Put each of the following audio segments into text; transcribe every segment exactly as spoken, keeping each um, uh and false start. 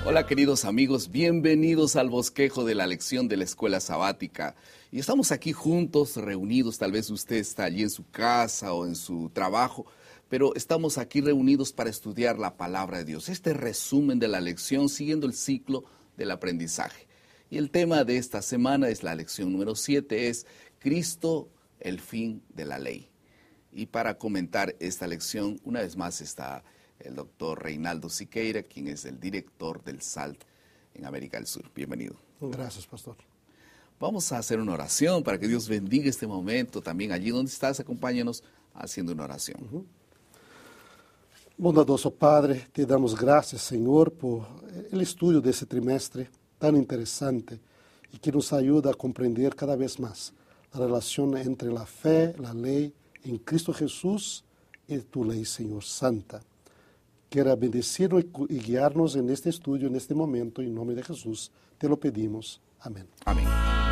Hola queridos amigos, bienvenidos al bosquejo de la lección de la escuela sabática. Y estamos aquí juntos, reunidos, tal vez usted está allí en su casa o en su trabajo, pero estamos aquí reunidos para estudiar la palabra de Dios. Este resumen de la lección siguiendo el ciclo del aprendizaje. Y el tema de esta semana es la lección número siete, es Cristo, el fin de la ley. Y para comentar esta lección, una vez más está el doctor Reinaldo Siqueira, quien es el director del S A L T en América del Sur. Bienvenido. Gracias, pastor. Vamos a hacer una oración para que Dios bendiga este momento. También allí donde estás, acompáñanos haciendo una oración. Uh-huh. Bondadoso Padre, te damos gracias, Señor, por el estudio de este trimestre tan interesante y que nos ayuda a comprender cada vez más la relación entre la fe, la ley en Cristo Jesús y tu ley, Señor, santa. Quiera bendecirnos y guiarnos en este estudio, en este momento, en nombre de Jesús. Te lo pedimos. Amén. Amén.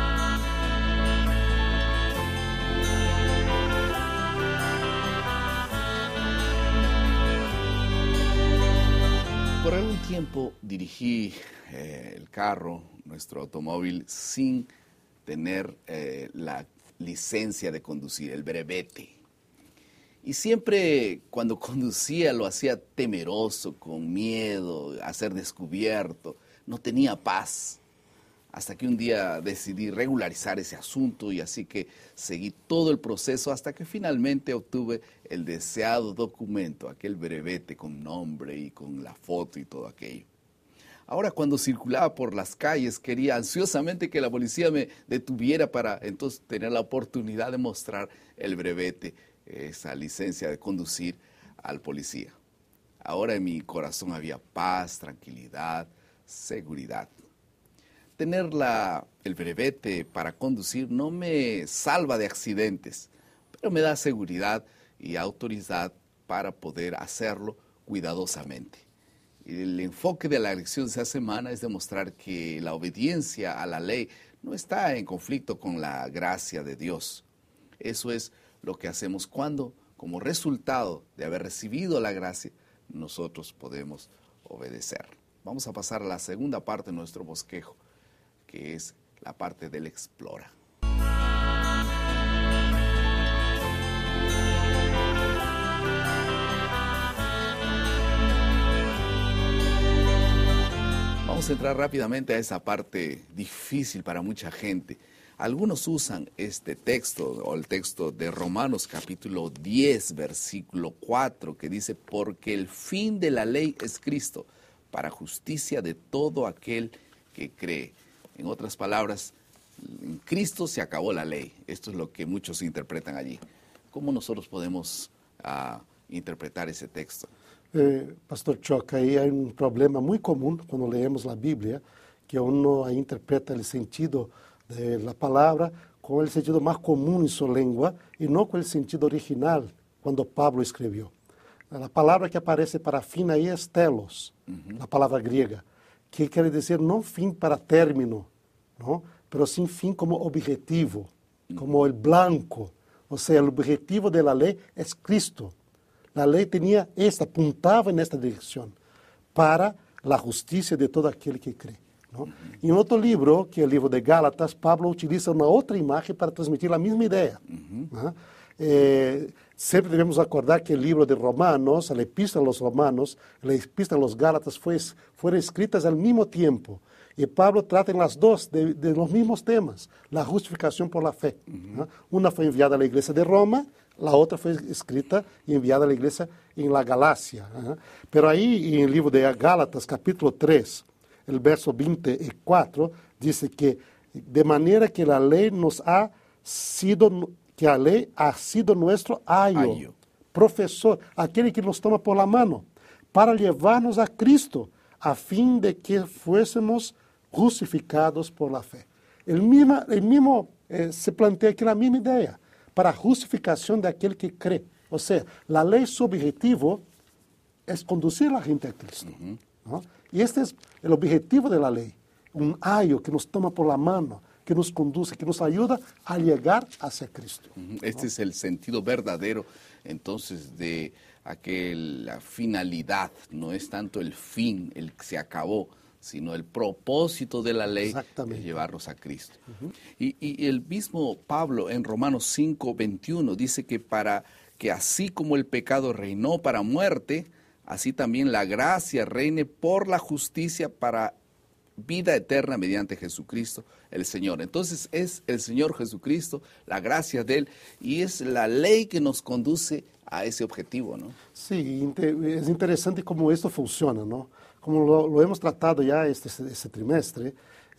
Por algún tiempo dirigí eh, el carro, nuestro automóvil, sin tener eh, la licencia de conducir, el brevete. Y siempre cuando conducía lo hacía temeroso, con miedo a ser descubierto, no tenía paz. Hasta que un día decidí regularizar ese asunto y así que seguí todo el proceso hasta que finalmente obtuve el deseado documento, aquel brevete con nombre y con la foto y todo aquello. Ahora cuando circulaba por las calles quería ansiosamente que la policía me detuviera para entonces tener la oportunidad de mostrar el brevete, esa licencia de conducir al policía. Ahora en mi corazón había paz, tranquilidad, seguridad. Tener la, el brevete para conducir no me salva de accidentes, pero me da seguridad y autoridad para poder hacerlo cuidadosamente. El enfoque de la lección de esta semana es demostrar que la obediencia a la ley no está en conflicto con la gracia de Dios. Eso es lo que hacemos cuando, como resultado de haber recibido la gracia, nosotros podemos obedecer. Vamos a pasar a la segunda parte de nuestro bosquejo, que es la parte del explora. Vamos a entrar rápidamente a esa parte difícil para mucha gente. Algunos usan este texto, o el texto de Romanos capítulo diez, versículo cuatro, que dice, porque el fin de la ley es Cristo, para justicia de todo aquel que cree. En otras palabras, en Cristo se acabó la ley. Esto es lo que muchos interpretan allí. ¿Cómo nosotros podemos uh, interpretar ese texto? Eh, Pastor Choca, ahí hay un problema muy común cuando leemos la Biblia, que uno interpreta el sentido de la palabra con el sentido más común en su lengua y no con el sentido original cuando Pablo escribió. La palabra que aparece para fin ahí es telos, uh-huh. La palabra griega, que quiere decir no fin para término, ¿no? Pero sí fin como objetivo, uh-huh. Como el blanco. O sea, el objetivo de la ley es Cristo. La ley tenía esta, apuntaba en esta dirección, para la justicia de todo aquel que cree. ¿No? Uh-huh. En otro libro, que es el libro de Gálatas, Pablo utiliza una otra imagen para transmitir la misma idea. Uh-huh. ¿No? Eh, siempre debemos acordar que el libro de Romanos, la epístola a los Romanos, la epístola a los Gálatas fue, fueron escritas al mismo tiempo. Y Pablo trata en las dos de, de los mismos temas, la justificación por la fe. Uh-huh. ¿No? Una fue enviada a la iglesia de Roma, la otra fue escrita y enviada a la iglesia en la Galacia. ¿no? Pero ahí en el libro de Gálatas, capítulo tres, el verso veinticuatro, dice que de manera que la ley nos ha sido, que la ley ha sido nuestro ayo, ayo, profesor, aquel que nos toma por la mano, para llevarnos a Cristo, a fin de que fuésemos justificados por la fe. El mismo, el mismo eh, se plantea aquí la misma idea, para justificación de aquel que cree. O sea, la ley, su objetivo es conducir a la gente a Cristo. Uh-huh. ¿No? Y este es el objetivo de la ley, un ayo que nos toma por la mano, que nos conduce, que nos ayuda a llegar hacia Cristo. Uh-huh. Este ¿no? es el sentido verdadero, entonces, de aquella finalidad. No es tanto el fin, el que se acabó, sino el propósito de la ley Exactamente. es llevarlos a Cristo. Uh-huh. Y, y el mismo Pablo en Romanos cinco, veintiuno dice que para que así como el pecado reinó para muerte, así también la gracia reine por la justicia para vida eterna mediante Jesucristo el Señor. Entonces es el Señor Jesucristo, la gracia de Él, y es la ley que nos conduce a ese objetivo, ¿no? Sí, es interesante cómo esto funciona, ¿no? Como lo, lo hemos tratado ya este, este trimestre,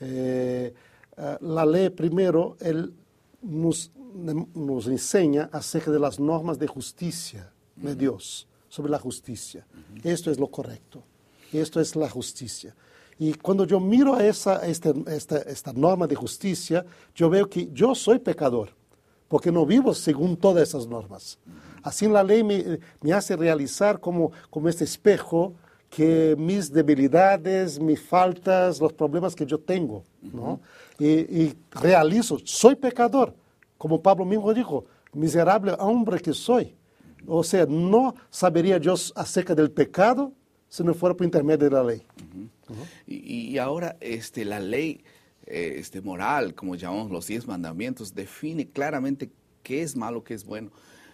eh, la ley primero él nos, nos enseña acerca de las normas de justicia de Dios, sobre la justicia. Uh-huh. Esto es lo correcto, esto es la justicia. Y cuando yo miro a esa, esta, esta, esta norma de justicia, yo veo que yo soy pecador, porque no vivo según todas esas normas. Así la ley me, me hace realizar como, como este espejo que mis debilidades, mis faltas, los problemas que yo tengo, ¿no? Uh-huh. y, y realizo, soy pecador, como Pablo mismo dijo, miserable hombre que soy. O sea, no sabería yo acerca del pecado si no fuera por intermedio de la ley. Uh-huh. Uh-huh. Y, y ahora este, la ley eh, este, moral, como llamamos los diez mandamientos, define claramente qué es malo, qué es bueno.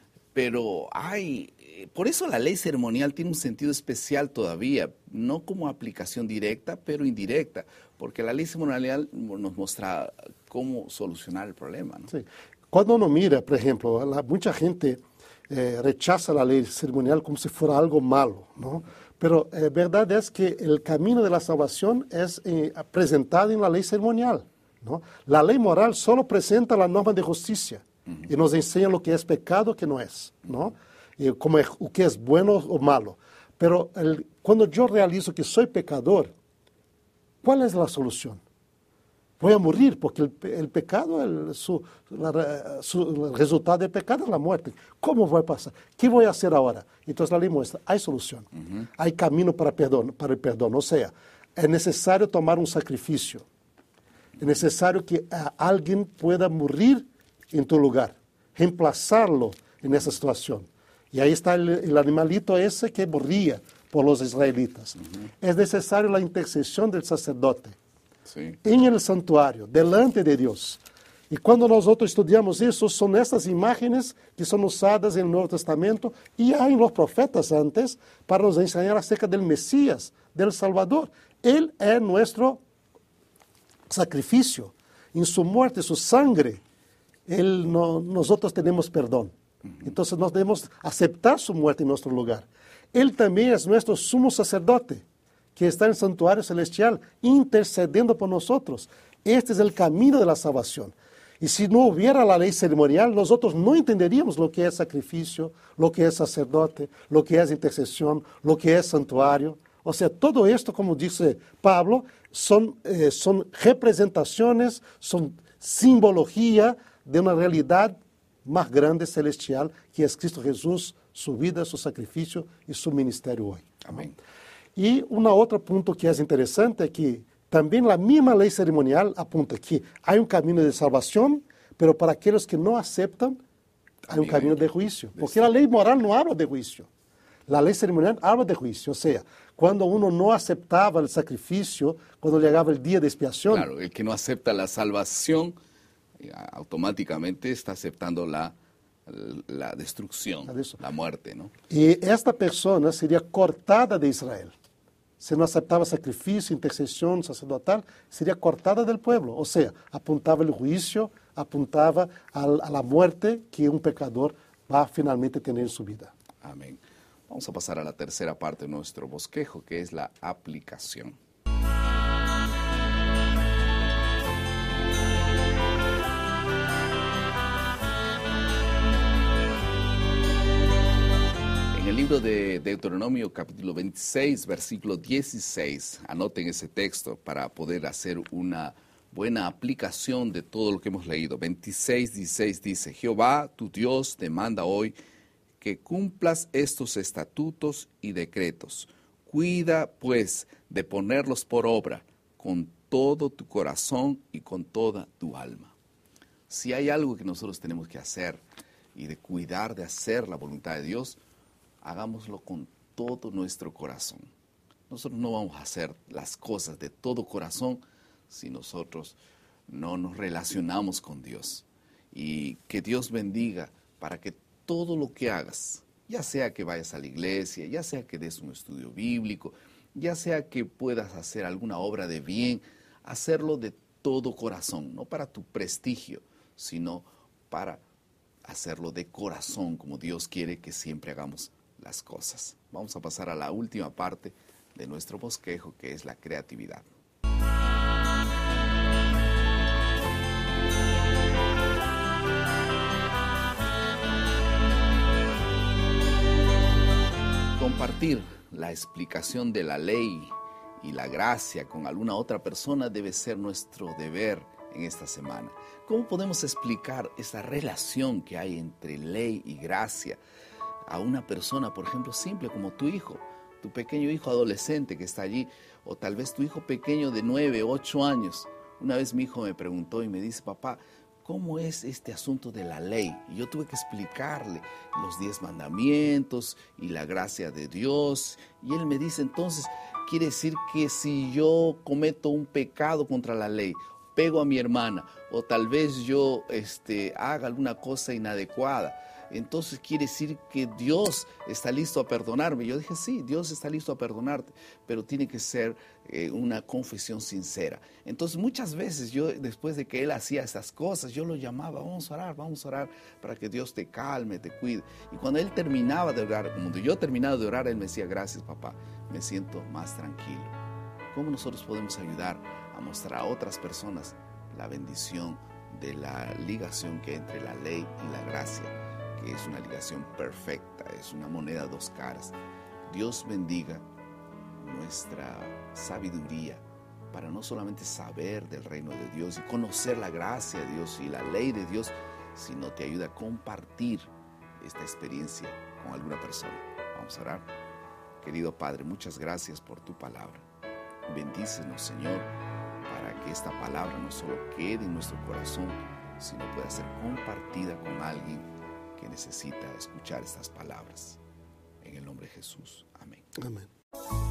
Pero hay, por eso la ley ceremonial tiene un sentido especial todavía, no como aplicación directa, pero indirecta, porque la ley ceremonial nos muestra cómo solucionar el problema, ¿no? Sí. Cuando uno mira, por ejemplo, la, mucha gente eh, rechaza la ley ceremonial como si fuera algo malo, ¿no? Pero la eh, verdad es que el camino de la salvación es eh, presentado en la ley ceremonial, ¿no? La ley moral solo presenta la norma de justicia. Uh-huh. Y nos enseña lo que es pecado, lo que no es, ¿no? Y como es, o que es bueno o malo. Pero el, cuando yo realizo que soy pecador, ¿cuál es la solución? Voy a morir porque el, el pecado, el, su, la, su, el resultado del pecado es la muerte. ¿Cómo voy a pasar? ¿Qué voy a hacer ahora? Entonces la ley muestra, hay solución. Uh-huh. Hay camino para, perdón, para el perdón. O sea, es necesario tomar un sacrificio. Es necesario que uh, alguien pueda morir en tu lugar, reemplazarlo en esa situación. Y ahí está el, el animalito ese que moría por los israelitas. Uh-huh. Es necesario la intercesión del sacerdote sí. en el santuario, delante de Dios. Y cuando nosotros estudiamos eso, son estas imágenes que son usadas en el Nuevo Testamento y hay en los profetas antes para nos enseñar acerca del Mesías, del Salvador. Él es nuestro sacrificio. En su muerte, su sangre, Él no, nosotros tenemos perdón. Uh-huh. Entonces nos debemos aceptar su muerte en nuestro lugar. Él también es nuestro sumo sacerdote, que está en el santuario celestial, intercediendo por nosotros. Este es el camino de la salvación. Y si no hubiera la ley ceremonial, nosotros no entenderíamos lo que es sacrificio, lo que es sacerdote, lo que es intercesión, lo que es santuario. O sea, todo esto, como dice Pablo, son, eh, son representaciones, son simbología de una realidad más grande, celestial, que es Cristo Jesús, su vida, su sacrificio y su ministerio hoy. Amén. Y un otro punto que es interesante es que también la misma ley ceremonial apunta que hay un camino de salvación, pero para aquellos que no aceptan, hay un camino de juicio. Porque la ley moral no habla de juicio. La ley ceremonial habla de juicio. O sea, cuando uno no aceptaba el sacrificio, cuando llegaba el día de expiación. Claro, el que no acepta la salvación, automáticamente está aceptando la, la destrucción, la muerte, ¿no? Y esta persona sería cortada de Israel. Si no aceptaba sacrificio, intercesión sacerdotal, sería cortada del pueblo. O sea, apuntaba el juicio, apuntaba al, a la muerte que un pecador va a finalmente tener en su vida. Amén. Vamos a pasar a la tercera parte de nuestro bosquejo, que es la aplicación. En el libro de Deuteronomio, capítulo veintiséis, versículo dieciséis, anoten ese texto para poder hacer una buena aplicación de todo lo que hemos leído. veintiséis, dieciséis dice, Jehová, tu Dios, te manda hoy que cumplas estos estatutos y decretos. Cuida, pues, de ponerlos por obra con todo tu corazón y con toda tu alma. Si hay algo que nosotros tenemos que hacer y de cuidar de hacer la voluntad de Dios, hagámoslo con todo nuestro corazón. Nosotros no vamos a hacer las cosas de todo corazón si nosotros no nos relacionamos con Dios. Y que Dios bendiga para que todo lo que hagas, ya sea que vayas a la iglesia, ya sea que des un estudio bíblico, ya sea que puedas hacer alguna obra de bien, hacerlo de todo corazón, no para tu prestigio, sino para hacerlo de corazón, como Dios quiere que siempre hagamos las cosas. Vamos a pasar a la última parte de nuestro bosquejo, que es la creatividad. Compartir la explicación de la ley y la gracia con alguna otra persona debe ser nuestro deber en esta semana. ¿Cómo podemos explicar esa relación que hay entre ley y gracia a una persona, por ejemplo, simple como tu hijo, tu pequeño hijo adolescente que está allí, o tal vez tu hijo pequeño de nueve, ocho años? Una vez mi hijo me preguntó y me dice: papá, ¿cómo es este asunto de la ley? Y yo tuve que explicarle los diez mandamientos y la gracia de Dios. Y él me dice: entonces, quiere decir que si yo cometo un pecado contra la ley, pego a mi hermana, o tal vez yo este, haga alguna cosa inadecuada, entonces quiere decir que Dios está listo a perdonarme. Yo dije: sí, Dios está listo a perdonarte, pero tiene que ser eh, una confesión sincera. Entonces muchas veces yo, después de que él hacía esas cosas, yo lo llamaba: vamos a orar, vamos a orar para que Dios te calme, te cuide. Y cuando él terminaba de orar, cuando yo terminaba de orar, él me decía: gracias, papá, me siento más tranquilo. ¿Cómo nosotros podemos ayudar a mostrar a otras personas la bendición de la ligación que hay entre la ley y la gracia, que es una ligación perfecta, es una moneda a dos caras? Dios bendiga nuestra sabiduría para no solamente saber del reino de Dios y conocer la gracia de Dios y la ley de Dios, sino te ayuda a compartir esta experiencia con alguna persona. Vamos a orar. Querido Padre, muchas gracias por tu palabra. Bendícenos, Señor, para que esta palabra no solo quede en nuestro corazón, sino pueda ser compartida con alguien que necesita escuchar estas palabras. En el nombre de Jesús. Amén. Amén.